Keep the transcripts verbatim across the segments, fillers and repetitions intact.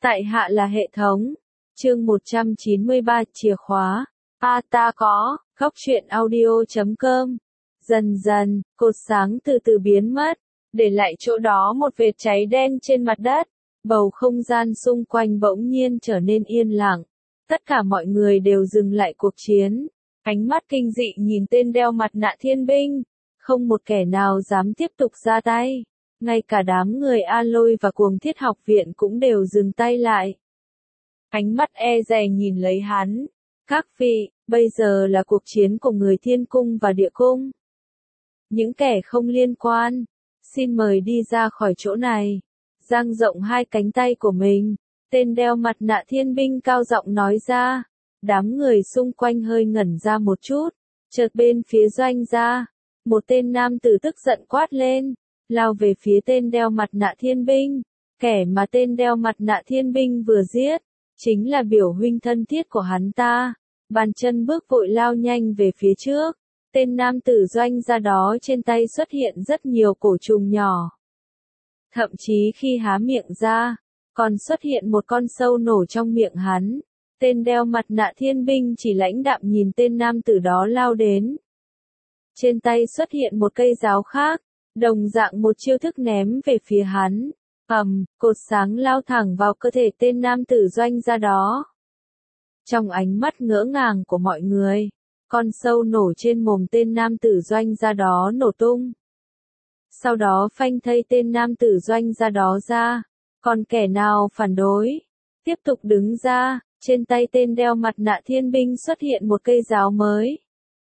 Tại hạ là hệ thống. Chương một trăm chín mươi ba chìa khóa. A ta có, góc truyện audio chấm com. Dần dần, cột sáng từ từ biến mất, để lại chỗ đó một vệt cháy đen trên mặt đất. Bầu không gian xung quanh bỗng nhiên trở nên yên lặng. Tất cả mọi người đều dừng lại cuộc chiến. Ánh mắt kinh dị nhìn tên đeo mặt nạ thiên binh. Không một kẻ nào dám tiếp tục ra tay. Ngay cả đám người A Lôi và Cuồng Thiết học viện cũng đều dừng tay lại. Ánh mắt e dè nhìn lấy hắn. Các vị, bây giờ là cuộc chiến của người thiên cung và địa cung. Những kẻ không liên quan, xin mời đi ra khỏi chỗ này. Dang rộng hai cánh tay của mình, tên đeo mặt nạ thiên binh cao giọng nói ra. Đám người xung quanh hơi ngẩn ra một chút. Chợt bên phía Doanh gia, một tên nam tử tức giận quát lên, lao về phía tên đeo mặt nạ thiên binh. Kẻ mà tên đeo mặt nạ thiên binh vừa giết, chính là biểu huynh thân thiết của hắn ta. Bàn chân bước vội lao nhanh về phía trước. Tên nam tử Doanh gia đó trên tay xuất hiện rất nhiều cổ trùng nhỏ. Thậm chí khi há miệng ra, còn xuất hiện một con sâu nổ trong miệng hắn. Tên đeo mặt nạ thiên binh chỉ lãnh đạm nhìn tên nam tử đó lao đến. Trên tay xuất hiện một cây giáo khác, đồng dạng một chiêu thức ném về phía hắn. Ầm, cột sáng lao thẳng vào cơ thể tên nam tử Doanh gia đó. Trong ánh mắt ngỡ ngàng của mọi người, con sâu nổ trên mồm tên nam tử Doanh gia đó nổ tung. Sau đó phanh thây tên nam tử Doanh gia đó ra. Còn kẻ nào phản đối, tiếp tục đứng ra. Trên tay tên đeo mặt nạ thiên binh xuất hiện một cây giáo mới.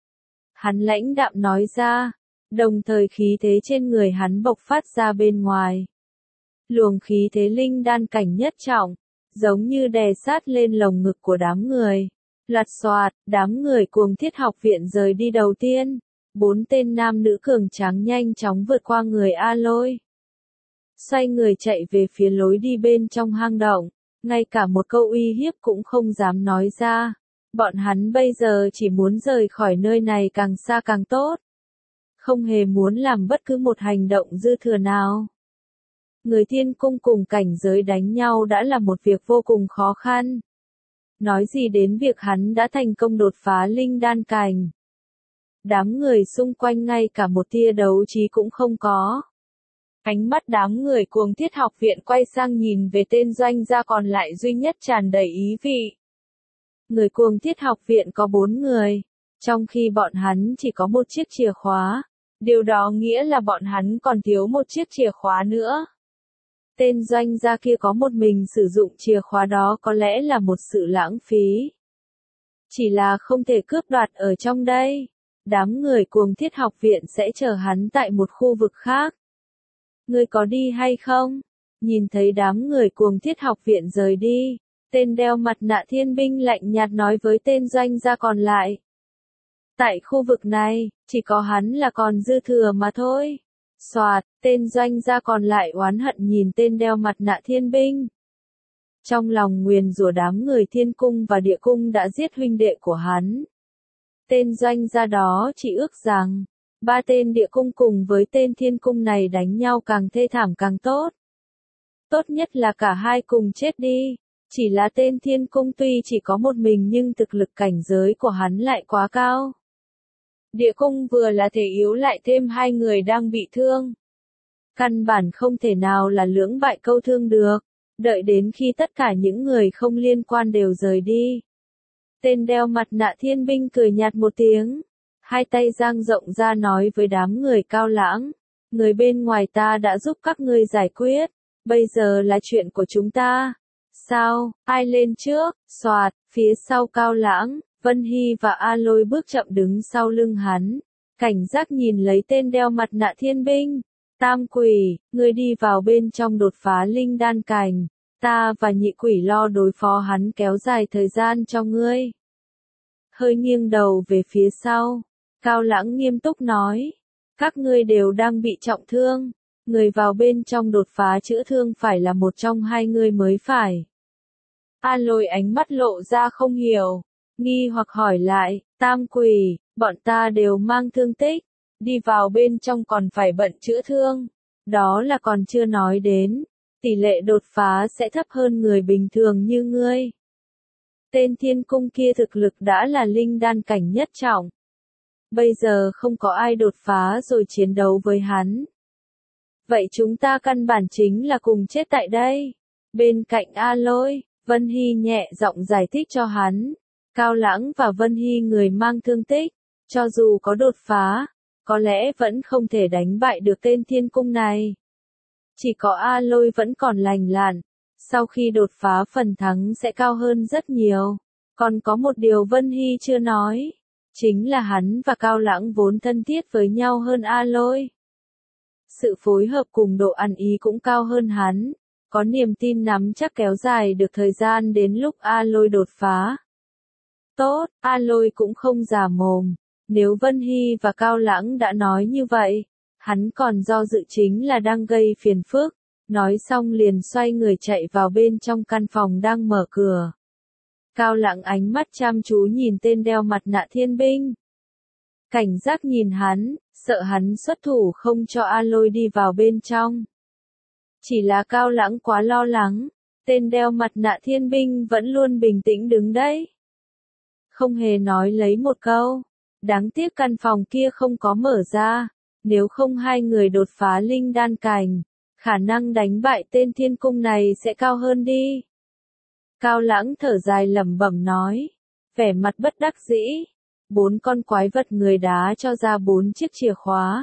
Hắn lãnh đạm nói ra, đồng thời khí thế trên người hắn bộc phát ra bên ngoài. Luồng khí thế linh đan cảnh nhất trọng, giống như đè sát lên lồng ngực của đám người. Lạt xoạt, đám người Cuồng Thiết học viện rời đi đầu tiên. Bốn tên nam nữ cường tráng nhanh chóng vượt qua người A Lôi. Xoay người chạy về phía lối đi bên trong hang động. Ngay cả một câu uy hiếp cũng không dám nói ra. Bọn hắn bây giờ chỉ muốn rời khỏi nơi này càng xa càng tốt. Không hề muốn làm bất cứ một hành động dư thừa nào. Người thiên cung cùng cảnh giới đánh nhau đã là một việc vô cùng khó khăn. Nói gì đến việc hắn đã thành công đột phá linh đan cảnh. Đám người xung quanh ngay cả một tia đấu trí cũng không có. Ánh mắt đám người Cuồng Thiết học viện quay sang nhìn về tên Doanh gia còn lại duy nhất tràn đầy ý vị. Người Cuồng Thiết học viện có bốn người, trong khi bọn hắn chỉ có một chiếc chìa khóa. Điều đó nghĩa là bọn hắn còn thiếu một chiếc chìa khóa nữa. Tên Doanh gia kia có một mình sử dụng chìa khóa đó có lẽ là một sự lãng phí. Chỉ là không thể cướp đoạt ở trong đây. Đám người Cuồng Thiết học viện sẽ chờ hắn tại một khu vực khác. Ngươi có đi hay không? Nhìn thấy đám người Cuồng Thiết học viện rời đi, tên đeo mặt nạ thiên binh lạnh nhạt nói với tên Doanh gia còn lại. Tại khu vực này, chỉ có hắn là còn dư thừa mà thôi. Soạt, tên Doanh gia còn lại oán hận nhìn tên đeo mặt nạ thiên binh. Trong lòng nguyền rủa đám người thiên cung và địa cung đã giết huynh đệ của hắn. Tên Doanh gia đó chỉ ước rằng, ba tên địa cung cùng với tên thiên cung này đánh nhau càng thê thảm càng tốt. Tốt nhất là cả hai cùng chết đi. Chỉ là tên thiên cung tuy chỉ có một mình nhưng thực lực cảnh giới của hắn lại quá cao. Địa cung vừa là thể yếu lại thêm hai người đang bị thương. Căn bản không thể nào là lưỡng bại câu thương được. Đợi đến khi tất cả những người không liên quan đều rời đi. Tên đeo mặt nạ thiên binh cười nhạt một tiếng. Hai tay dang rộng ra nói với đám người Cao Lãng. Người bên ngoài ta đã giúp các ngươi giải quyết. Bây giờ là chuyện của chúng ta. Sao, ai lên trước? Soạt, phía sau Cao Lãng, Vân Hy và A Lôi bước chậm đứng sau lưng hắn. Cảnh giác nhìn lấy tên đeo mặt nạ thiên binh. Tam quỷ, ngươi đi vào bên trong đột phá linh đan cảnh. Ta và nhị quỷ lo đối phó hắn kéo dài thời gian cho ngươi. Hơi nghiêng đầu về phía sau. Cao Lãng nghiêm túc nói. Các ngươi đều đang bị trọng thương. Người vào bên trong đột phá chữa thương phải là một trong hai người mới phải. A Lôi ánh mắt lộ ra không hiểu. Nghi hoặc hỏi lại. Tam quỷ, bọn ta đều mang thương tích. Đi vào bên trong còn phải bận chữa thương. Đó là còn chưa nói đến. tỷ lệ đột phá sẽ thấp hơn người bình thường như ngươi. Tên thiên cung kia thực lực đã là linh đan cảnh nhất trọng. Bây giờ không có ai đột phá rồi chiến đấu với hắn. Vậy chúng ta căn bản chính là cùng chết tại đây. Bên cạnh A Lôi, Vân Hy nhẹ giọng giải thích cho hắn. Cao Lãng và Vân Hy người mang thương tích, cho dù có đột phá, có lẽ vẫn không thể đánh bại được tên thiên cung này. Chỉ có A Lôi vẫn còn lành lặn, sau khi đột phá phần thắng sẽ cao hơn rất nhiều. Còn có một điều Vân Hy chưa nói, chính là hắn và Cao Lãng vốn thân thiết với nhau hơn A Lôi. Sự phối hợp cùng độ ăn ý cũng cao hơn hắn, có niềm tin nắm chắc kéo dài được thời gian đến lúc A Lôi đột phá. Tốt, A Lôi cũng không giả mồm, nếu Vân Hy và Cao Lãng đã nói như vậy, hắn còn do dự chính là đang gây phiền phức, nói xong liền xoay người chạy vào bên trong căn phòng đang mở cửa. Cao Lãng ánh mắt chăm chú nhìn tên đeo mặt nạ thiên binh. Cảnh giác nhìn hắn, sợ hắn xuất thủ không cho A Lôi đi vào bên trong. Chỉ là Cao Lãng quá lo lắng, tên đeo mặt nạ thiên binh vẫn luôn bình tĩnh đứng đấy. Không hề nói lấy một câu, đáng tiếc căn phòng kia không có mở ra, nếu không hai người đột phá linh đan cảnh, khả năng đánh bại tên thiên cung này sẽ cao hơn đi. Cao Lãng thở dài lẩm bẩm nói, vẻ mặt bất đắc dĩ. Bốn con quái vật người đá cho ra bốn chiếc chìa khóa.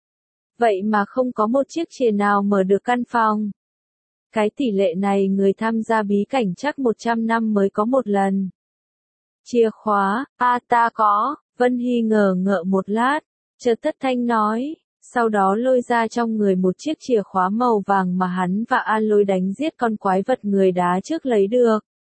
Vậy mà không có một chiếc chìa nào mở được căn phòng. Cái tỷ lệ này người tham gia bí cảnh chắc một trăm năm mới có một lần. Chìa khóa, a ta có, Vân Hy ngờ ngợ một lát, chợt thất thanh nói, sau đó lôi ra trong người một chiếc chìa khóa màu vàng mà hắn và A Lôi đánh giết con quái vật người đá trước lấy được.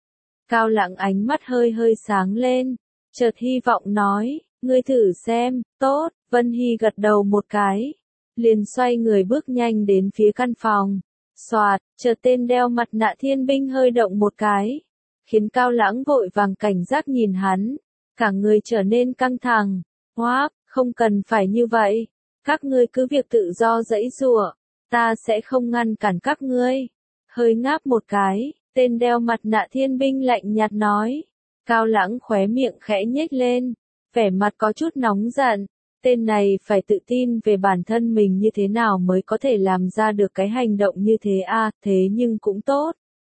Cao Lãng ánh mắt hơi hơi sáng lên, chợt hy vọng nói, ngươi thử xem, tốt, Vân Hy gật đầu một cái, liền xoay người bước nhanh đến phía căn phòng. Xoạt, chợt tên đeo mặt nạ thiên binh hơi động một cái, khiến Cao Lãng vội vàng cảnh giác nhìn hắn, cả người trở nên căng thẳng. Hoác, không cần phải như vậy, các ngươi cứ việc tự do giãy giụa, ta sẽ không ngăn cản các ngươi. Hơi ngáp một cái, tên đeo mặt nạ thiên binh lạnh nhạt nói. Cao Lãng khóe miệng khẽ nhếch lên, vẻ mặt có chút nóng giận, tên này phải tự tin về bản thân mình như thế nào mới có thể làm ra được cái hành động như thế a, à, thế nhưng cũng tốt.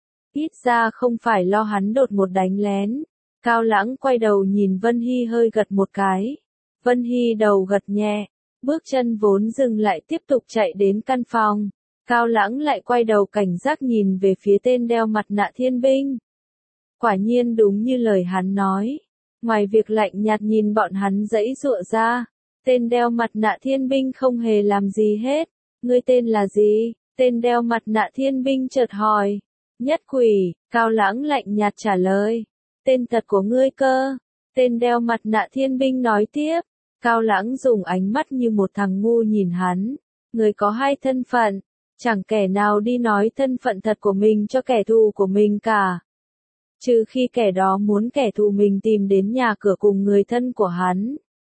Ít ra không phải lo hắn đột một đánh lén. Cao Lãng quay đầu nhìn Vân Hy hơi gật một cái. Vân Hy đầu gật nhẹ, bước chân vốn dừng lại tiếp tục chạy đến căn phòng. Cao Lãng lại quay đầu cảnh giác nhìn về phía tên đeo mặt nạ thiên binh. Quả nhiên đúng như lời hắn nói. Ngoài việc lạnh nhạt nhìn bọn hắn giãy giụa ra, tên đeo mặt nạ thiên binh không hề làm gì hết. Ngươi tên là gì? Tên đeo mặt nạ thiên binh chợt hỏi. Nhất Quỷ, Cao Lãng lạnh nhạt trả lời. Tên thật của ngươi cơ? Tên đeo mặt nạ thiên binh nói tiếp. Cao Lãng dùng ánh mắt như một thằng ngu nhìn hắn. Ngươi có hai thân phận, chẳng kẻ nào đi nói thân phận thật của mình cho kẻ thù của mình cả. Trừ khi kẻ đó muốn kẻ thù mình tìm đến nhà cửa cùng người thân của hắn.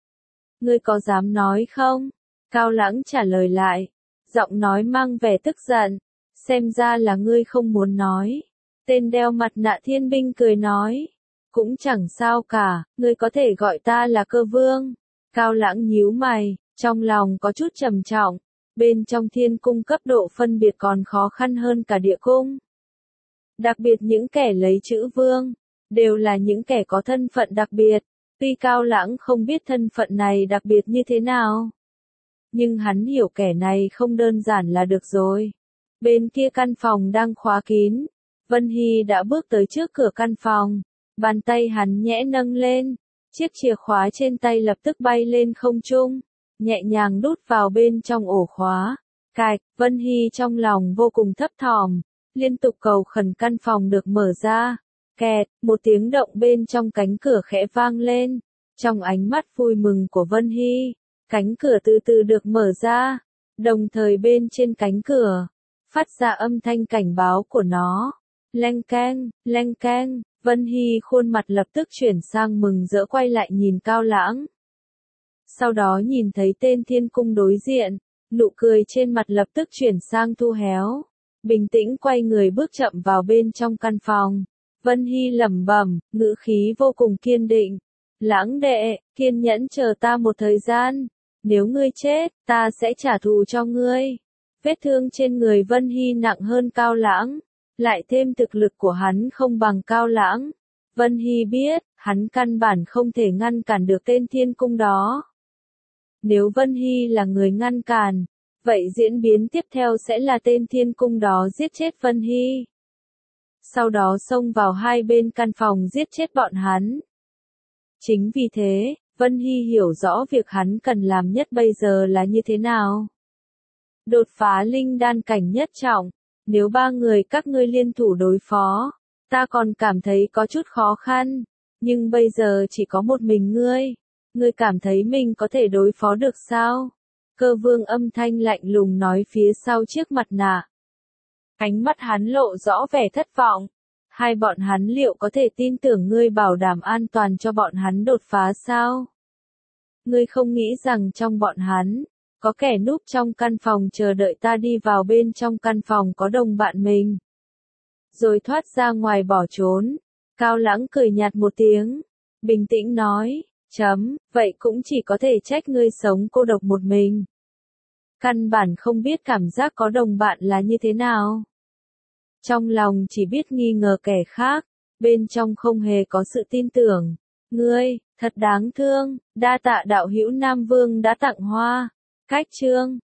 Ngươi có dám nói không? Cao Lãng trả lời lại, giọng nói mang vẻ tức giận. Xem ra là ngươi không muốn nói. Tên đeo mặt nạ thiên binh cười nói. Cũng chẳng sao cả, ngươi có thể gọi ta là Cơ Vương. Cao Lãng nhíu mày, trong lòng có chút trầm trọng. Bên trong thiên cung cấp độ phân biệt còn khó khăn hơn cả địa cung. Đặc biệt những kẻ lấy chữ vương, đều là những kẻ có thân phận đặc biệt. Tuy Cao Lãng không biết thân phận này đặc biệt như thế nào, nhưng hắn hiểu kẻ này không đơn giản là được rồi. Bên kia căn phòng đang khóa kín, Vân Hy đã bước tới trước cửa căn phòng, bàn tay hắn nhẹ nâng lên, chiếc chìa khóa trên tay lập tức bay lên không trung, nhẹ nhàng đút vào bên trong ổ khóa. Cạch, Vân Hy trong lòng vô cùng thấp thỏm, liên tục cầu khẩn căn phòng được mở ra. Kẹt, một tiếng động bên trong cánh cửa khẽ vang lên. Trong ánh mắt vui mừng của Vân Hy, cánh cửa từ từ được mở ra, đồng thời bên trên cánh cửa, phát ra âm thanh cảnh báo của nó. Leng keng, leng keng, Vân Hy khuôn mặt lập tức chuyển sang mừng rỡ quay lại nhìn Cao Lãng. Sau đó nhìn thấy tên thiên cung đối diện, nụ cười trên mặt lập tức chuyển sang thu héo. bình tĩnh quay người bước chậm vào bên trong căn phòng. Vân Hy lẩm bẩm, ngữ khí vô cùng kiên định. Lãng đệ, kiên nhẫn chờ ta một thời gian. Nếu ngươi chết, ta sẽ trả thù cho ngươi. Vết thương trên người Vân Hy nặng hơn Cao Lãng. Lại thêm thực lực của hắn không bằng Cao Lãng. Vân Hy biết, hắn căn bản không thể ngăn cản được tên thiên cung đó. Nếu Vân Hy là người ngăn cản, vậy diễn biến tiếp theo sẽ là tên thiên cung đó giết chết Vân Hy. Sau đó xông vào hai bên căn phòng giết chết bọn hắn. Chính vì thế, Vân Hy hiểu rõ việc hắn cần làm nhất bây giờ là như thế nào. Đột phá linh đan cảnh nhất trọng, nếu ba người các ngươi liên thủ đối phó, ta còn cảm thấy có chút khó khăn, nhưng bây giờ chỉ có một mình ngươi, ngươi cảm thấy mình có thể đối phó được sao? Cơ Vương âm thanh lạnh lùng nói phía sau chiếc mặt nạ. Ánh mắt hắn lộ rõ vẻ thất vọng. Hai bọn hắn liệu có thể tin tưởng ngươi bảo đảm an toàn cho bọn hắn đột phá sao? Ngươi không nghĩ rằng trong bọn hắn, có kẻ núp trong căn phòng chờ đợi ta đi vào bên trong căn phòng có đồng bạn mình. Rồi thoát ra ngoài bỏ trốn. Cao Lãng cười nhạt một tiếng. Bình tĩnh nói, chấm, vậy cũng chỉ có thể trách ngươi sống cô độc một mình. Căn bản không biết cảm giác có đồng bạn là như thế nào. Trong lòng chỉ biết nghi ngờ kẻ khác, bên trong không hề có sự tin tưởng. Ngươi, thật đáng thương, đa tạ đạo hữu Nam Vương đã tặng hoa. Cách chương